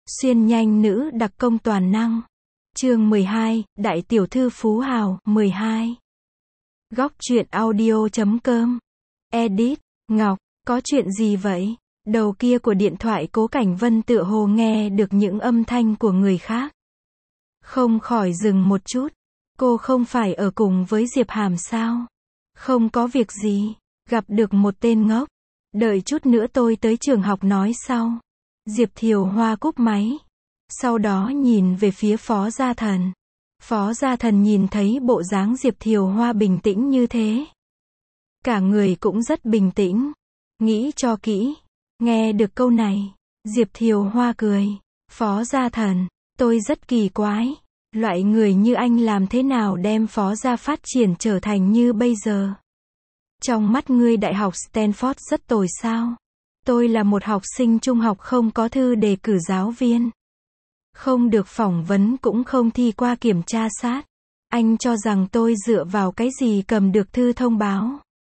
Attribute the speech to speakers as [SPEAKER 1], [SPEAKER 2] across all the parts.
[SPEAKER 1] Xuyên nhanh nữ đặc công toàn năng. Chương 12, Đại tiểu thư phú hào, 12. Góc truyện audio.com. Edit, Ngọc, có chuyện gì vậy? Đầu kia của điện thoại Cố Cảnh Vân tựa hồ nghe được những âm thanh của người khác. Không khỏi dừng một chút. Cô không phải ở cùng với Diệp Hàm sao? Không có việc gì, gặp được một tên ngốc. Đợi chút nữa tôi tới trường học nói sau. Diệp Thiều Hoa cúp máy. Sau đó nhìn về phía Phó Gia Thần. Phó Gia Thần nhìn thấy bộ dáng Diệp Thiều Hoa bình tĩnh như thế. Cả người cũng rất bình tĩnh. Nghĩ cho kỹ. Nghe được câu này, Diệp Thiều Hoa cười. Phó Gia Thần, tôi rất kỳ quái. Loại người như anh làm thế nào đem Phó Gia phát triển trở thành như bây giờ? Trong mắt ngươi Đại học Stanford rất tồi sao? Tôi là một học sinh trung học không có thư đề cử giáo viên. Không được phỏng vấn cũng không thi qua kiểm tra sát. Anh cho rằng tôi dựa vào cái gì cầm được thư thông báo?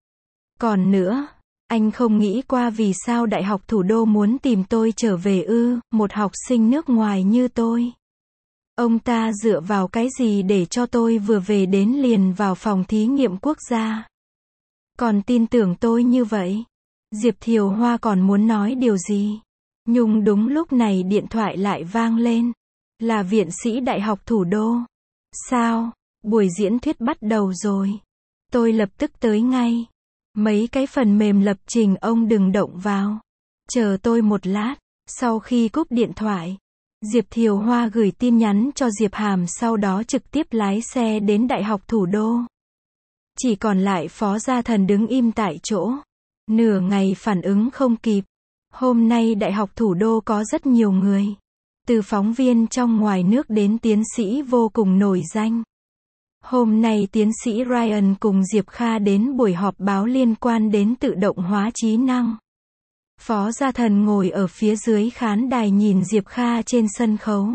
[SPEAKER 1] Còn nữa, anh không nghĩ qua vì sao Đại học Thủ đô muốn tìm tôi trở về ư, một học sinh nước ngoài như tôi. Ông ta dựa vào cái gì để cho tôi vừa về đến liền vào phòng thí nghiệm quốc gia? Còn tin tưởng tôi như vậy? Diệp Thiều Hoa còn muốn nói điều gì? Nhưng đúng lúc này điện thoại lại vang lên. Là viện sĩ Đại học Thủ đô. Sao? Buổi diễn thuyết bắt đầu rồi. Tôi lập tức tới ngay. Mấy cái phần mềm lập trình ông đừng động vào. Chờ tôi một lát. Sau khi cúp điện thoại, Diệp Thiều Hoa gửi tin nhắn cho Diệp Hàm, sau đó trực tiếp lái xe đến Đại học Thủ đô. Chỉ còn lại Phó Gia Thần đứng im tại chỗ. Nửa ngày phản ứng không kịp. Hôm nay Đại học Thủ đô có rất nhiều người. Từ phóng viên trong ngoài nước đến tiến sĩ vô cùng nổi danh. Hôm nay tiến sĩ Ryan cùng Diệp Kha đến buổi họp báo liên quan đến tự động hóa trí năng. Phó Gia Thần ngồi ở phía dưới khán đài nhìn Diệp Kha trên sân khấu.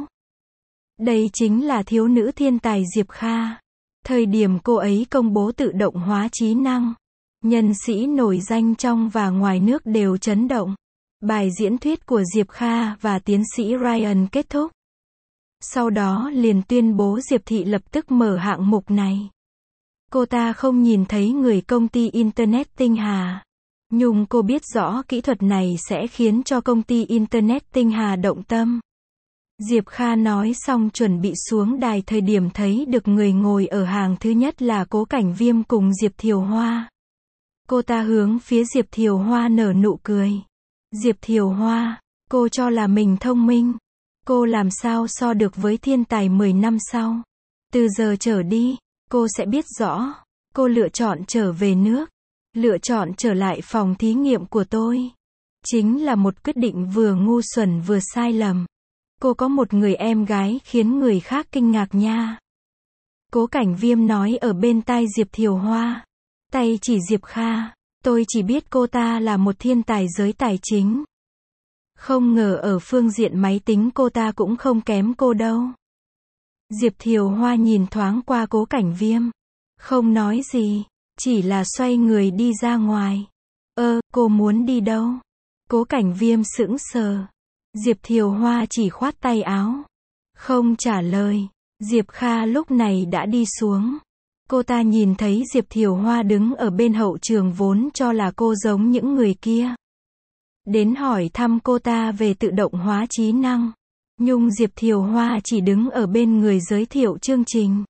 [SPEAKER 1] Đây chính là thiếu nữ thiên tài Diệp Kha. Thời điểm cô ấy công bố tự động hóa trí năng, nhân sĩ nổi danh trong và ngoài nước đều chấn động. Bài diễn thuyết của Diệp Kha và tiến sĩ Ryan kết thúc. Sau đó liền tuyên bố Diệp Thị lập tức mở hạng mục này. Cô ta không nhìn thấy người công ty Internet Tinh Hà. Nhưng cô biết rõ kỹ thuật này sẽ khiến cho công ty Internet Tinh Hà động tâm. Diệp Kha nói xong chuẩn bị xuống đài, thời điểm thấy được người ngồi ở hàng thứ nhất là Cố Cảnh Viêm cùng Diệp Thiều Hoa. Cô ta hướng phía Diệp Thiều Hoa nở nụ cười. Diệp Thiều Hoa, cô cho là mình thông minh. Cô làm sao so được với thiên tài 10 năm sau. Từ giờ trở đi, cô sẽ biết rõ. Cô lựa chọn trở về nước. Lựa chọn trở lại phòng thí nghiệm của tôi. Chính là một quyết định vừa ngu xuẩn vừa sai lầm. Cô có một người em gái khiến người khác kinh ngạc nha. Cố Cảnh Viêm nói ở bên tai Diệp Thiều Hoa. Tay chỉ Diệp Kha. Tôi chỉ biết cô ta là một thiên tài giới tài chính. Không ngờ ở phương diện máy tính cô ta cũng không kém cô đâu. Diệp Thiều Hoa nhìn thoáng qua Cố Cảnh Viêm. Không nói gì. Chỉ là xoay người đi ra ngoài. Cô muốn đi đâu? Cố Cảnh Viêm sững sờ. Diệp Thiều Hoa chỉ khoát tay áo. Không trả lời. Diệp Kha lúc này đã đi xuống. Cô ta nhìn thấy Diệp Thiều Hoa đứng ở bên hậu trường, vốn cho là cô giống những người kia. Đến hỏi thăm cô ta về tự động hóa trí năng. Nhưng Diệp Thiều Hoa chỉ đứng ở bên người giới thiệu chương trình.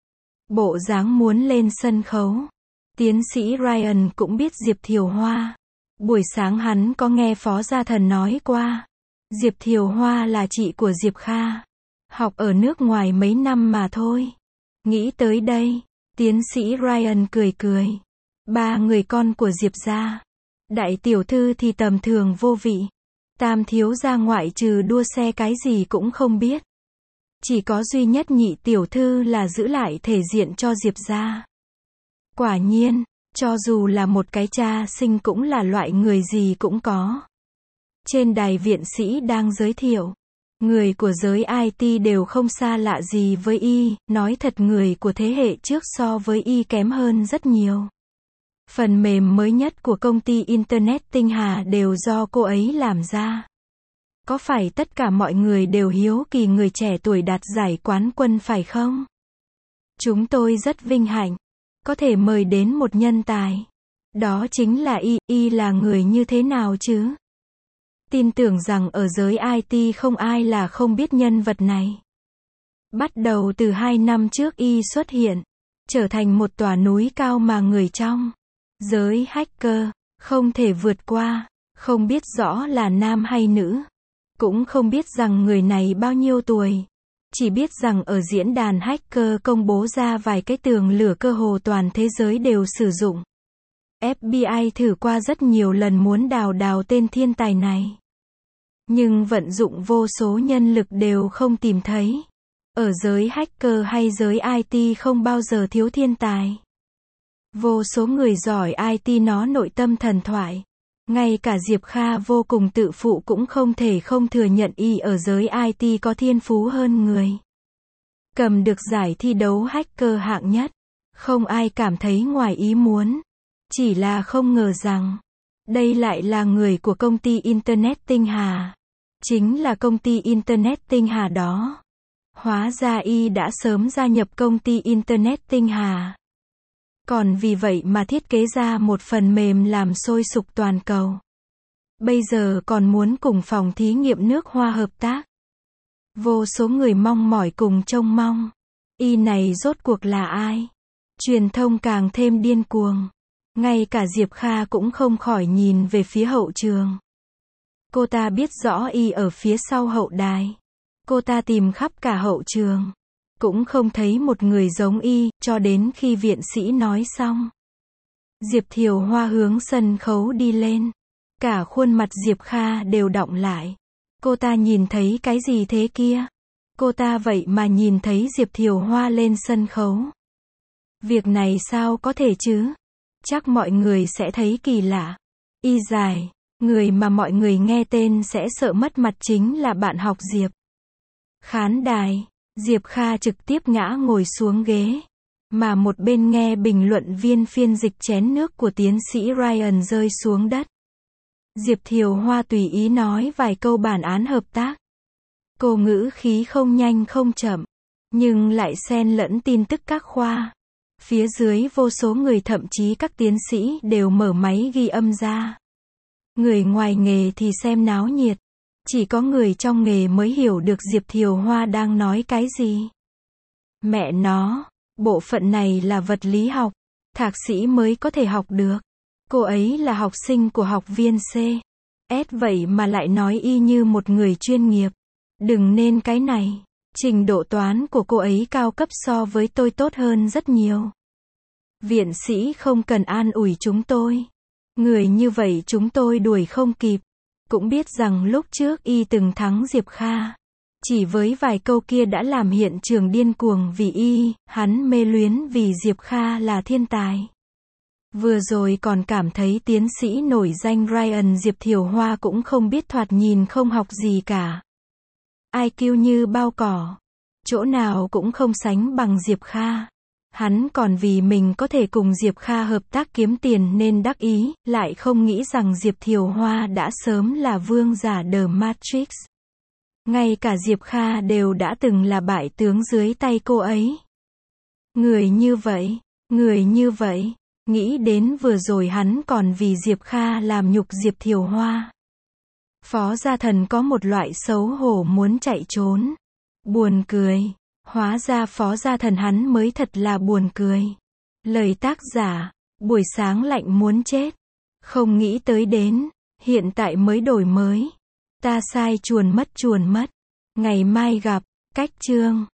[SPEAKER 1] Bộ dáng muốn lên sân khấu. Tiến sĩ Ryan cũng biết Diệp Thiều Hoa. Buổi sáng hắn có nghe Phó Gia Thần nói qua. Diệp Thiều Hoa là chị của Diệp Kha. Học ở nước ngoài mấy năm mà thôi. Nghĩ tới đây, tiến sĩ Ryan cười cười. 3 người con của Diệp gia. Đại tiểu thư thì tầm thường vô vị. Tam thiếu gia ngoại trừ đua xe cái gì cũng không biết. Chỉ có duy nhất nhị tiểu thư là giữ lại thể diện cho Diệp gia. Quả nhiên, cho dù là một cái cha sinh cũng là loại người gì cũng có. Trên đài viện sĩ đang giới thiệu. Người của giới IT đều không xa lạ gì với y, nói thật người của thế hệ trước so với y kém hơn rất nhiều. Phần mềm mới nhất của công ty Internet Tinh Hà đều do cô ấy làm ra. Có phải tất cả mọi người đều hiếu kỳ người trẻ tuổi đạt giải quán quân phải không? Chúng tôi rất vinh hạnh có thể mời đến một nhân tài. Đó chính là Y là người như thế nào chứ? Tin tưởng rằng ở giới IT không ai là không biết nhân vật này. Bắt đầu từ 2 năm trước Y xuất hiện, trở thành một tòa núi cao mà người trong giới hacker không thể vượt qua, không biết rõ là nam hay nữ. Cũng không biết rằng người này bao nhiêu tuổi. Chỉ biết rằng ở diễn đàn hacker công bố ra vài cái tường lửa cơ hồ toàn thế giới đều sử dụng. FBI thử qua rất nhiều lần muốn đào tên thiên tài này. Nhưng vận dụng vô số nhân lực đều không tìm thấy. Ở giới hacker hay giới IT không bao giờ thiếu thiên tài. Vô số người giỏi IT nó nội tâm thần thoại. Ngay cả Diệp Kha vô cùng tự phụ cũng không thể không thừa nhận Y ở giới IT có thiên phú hơn người. Cầm được giải thi đấu hacker hạng nhất. Không ai cảm thấy ngoài ý muốn. Chỉ là không ngờ rằng, đây lại là người của công ty Internet Tinh Hà. Chính là công ty Internet Tinh Hà đó. Hóa ra Y đã sớm gia nhập công ty Internet Tinh Hà. Còn vì vậy mà thiết kế ra một phần mềm làm sôi sục toàn cầu. Bây giờ còn muốn cùng phòng thí nghiệm nước Hoa hợp tác. Vô số người mong mỏi cùng trông mong. Y này rốt cuộc là ai? Truyền thông càng thêm điên cuồng. Ngay cả Diệp Kha cũng không khỏi nhìn về phía hậu trường. Cô ta biết rõ Y ở phía sau hậu đài. Cô ta tìm khắp cả hậu trường. Cũng không thấy một người giống Y, cho đến khi viện sĩ nói xong. Diệp Thiều Hoa hướng sân khấu đi lên. Cả khuôn mặt Diệp Kha đều đọng lại. Cô ta nhìn thấy cái gì thế kia? Cô ta vậy mà nhìn thấy Diệp Thiều Hoa lên sân khấu. Việc này sao có thể chứ? Chắc mọi người sẽ thấy kỳ lạ. Y dài, người mà mọi người nghe tên sẽ sợ mất mặt chính là bạn học Diệp. Khán đài, Diệp Kha trực tiếp ngã ngồi xuống ghế. Mà một bên nghe bình luận viên phiên dịch chén nước của tiến sĩ Ryan rơi xuống đất. Diệp Thiều Hoa tùy ý nói vài câu bản án hợp tác. Cô ngữ khí không nhanh không chậm, nhưng lại xen lẫn tin tức các khoa. Phía dưới vô số người thậm chí các tiến sĩ đều mở máy ghi âm ra. Người ngoài nghề thì xem náo nhiệt. Chỉ có người trong nghề mới hiểu được Diệp Thiều Hoa đang nói cái gì. Mẹ nó, bộ phận này là vật lý học. Thạc sĩ mới có thể học được. Cô ấy là học sinh của học viên C. S vậy mà lại nói Y như một người chuyên nghiệp. Đừng nên cái này. Trình độ toán của cô ấy cao cấp so với tôi tốt hơn rất nhiều. Viện sĩ không cần an ủi chúng tôi. Người như vậy chúng tôi đuổi không kịp. Cũng biết rằng lúc trước Y từng thắng Diệp Kha. Chỉ với vài câu kia đã làm hiện trường điên cuồng vì Y, hắn mê luyến vì Diệp Kha là thiên tài. Vừa rồi còn cảm thấy tiến sĩ nổi danh Ryan Diệp Thiều Hoa cũng không biết thoạt nhìn không học gì cả. IQ như bao cỏ. Chỗ nào cũng không sánh bằng Diệp Kha. Hắn còn vì mình có thể cùng Diệp Kha hợp tác kiếm tiền nên đắc ý, lại không nghĩ rằng Diệp Thiều Hoa đã sớm là vương giả The Matrix. Ngay cả Diệp Kha đều đã từng là bại tướng dưới tay cô ấy. Người như vậy, nghĩ đến vừa rồi hắn còn vì Diệp Kha làm nhục Diệp Thiều Hoa. Phó Gia Thần có một loại xấu hổ muốn chạy trốn. Buồn cười. Hóa ra Phó Gia Thần hắn mới thật là buồn cười. Lời tác giả, buổi sáng lạnh muốn chết. Không nghĩ tới đến, hiện tại mới đổi mới. Ta sai chuồn mất. Ngày mai gặp, cách chương.